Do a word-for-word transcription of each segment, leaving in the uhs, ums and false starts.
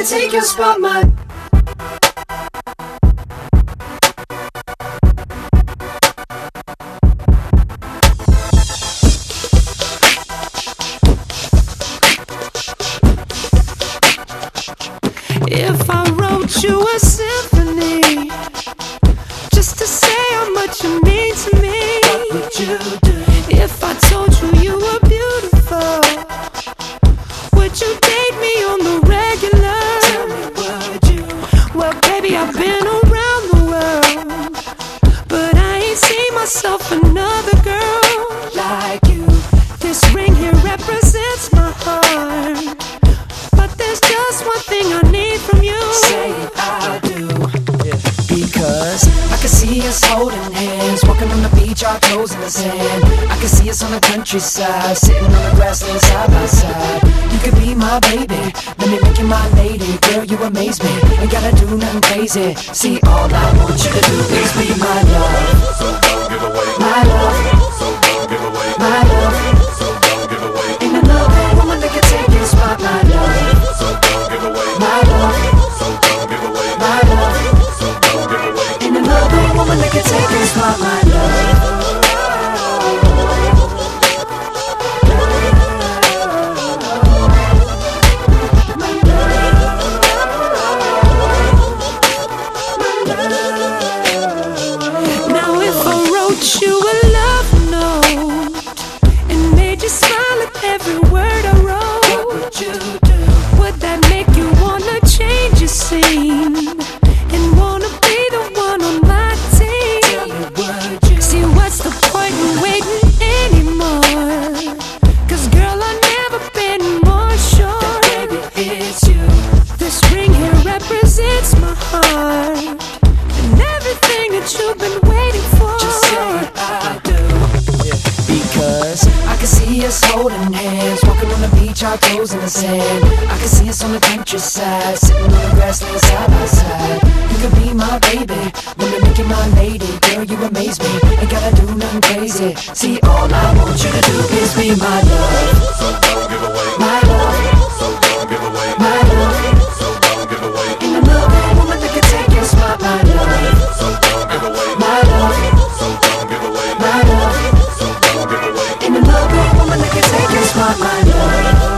can take your spot, my. If I wrote you a symphony just to say how much you mean to me, What would you do? if I told you you were beautiful, would you date me on the regular? Tell me, would you? Well, baby, I've been around the world, but I ain't seen myself another girl Like you. This ring here represents my heart, but there's just one thing I need from you. Say I do. Because I can see us holding hands, walking on the beach, our toes in the sand. I can see us on the countryside, sitting on the grassland side by side. You could be my baby, let me make you my lady. Girl, you amaze me, ain't gotta do nothing crazy. See, all I want you to do is be my love. So don't give away. My love. So don't give away. My love. So don't give away. Ain't another woman that can take your spot, my love. So don't give away. My love. So don't give away. My love. So don't give away. Ain't another woman that can take your spot, my love. Now if I wrote you a love note and made you smile at every word I wrote, What would you do? would that make you wanna change your scene and wanna be the one on my Tell me, team? would you? See, what's the point in waiting anymore? Cause girl, I've never been more sure Baby, it's you. this ring here represents my heart and everything that you've been waiting for. Just say I do. Because I can see us holding hands, walking on the beach, our toes in the sand. I can see us on the countryside, sitting on the grassland side by side. You could be my baby, let me make you my lady. Girl, you amaze me, ain't gotta do nothing crazy. See, all I want you to do is be my love. So don't give away. My love. So don't give away. My love. So don't give away. Ain't another woman that can take your spot, my love. So don't give away. My love. So don't give away. My love. So don't give away. Ain't another woman that can take your spot, my love.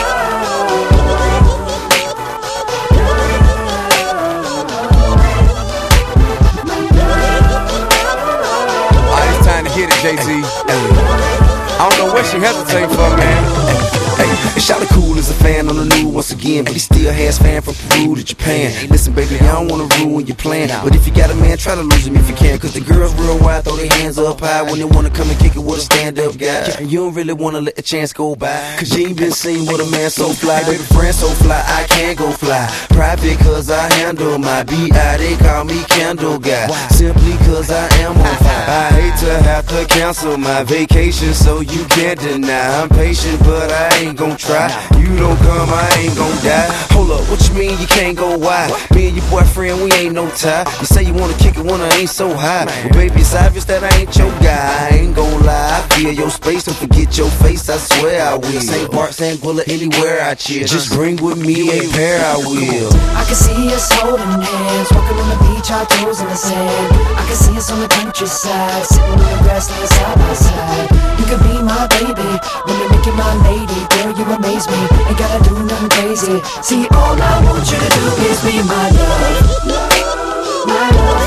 Alright, it's time to hit it, Jay-Z. I don't know what she hesitating for, man. Hey, Shawty cool as a fan on the new once again, but he still has fan from Peru to Japan. Listen, baby, I don't wanna ruin your plan, but if you got a man, try to lose him if you can. Cause the girls real wide, throw their hands up high when they wanna come and kick it with a stand-up guy. And you don't really wanna let the chance go by, cause you ain't been seen with a man so fly. Baby, friend so fly, I can't go fly. Private cause I handle my B I, they call me Candle Guy. Simply cause I am on fire. I hate to have to cancel my vacation, so you can't deny. I'm patient, but I ain't gon' try. You don't come, I ain't gon' die. Hold up, what you mean you can't go wide? Me and your boyfriend, we ain't no tie. You say you wanna kick it when I ain't so high. Well, baby, it's obvious that I ain't your guy. I ain't gon' lie, I feel your space and forget your face, I swear I will. Saint Bart, Saint Gwilla, anywhere I chill. Just bring with me a pair, I will. I can see us holding hands, walking on the beach, our toes in the sand. I can see us on the countryside, sitting on the grassland side by side. You could be my baby, let me make you my lady. Girl, you amaze me, ain't gotta do nothing crazy. See, all I want you to do is be my love. My love.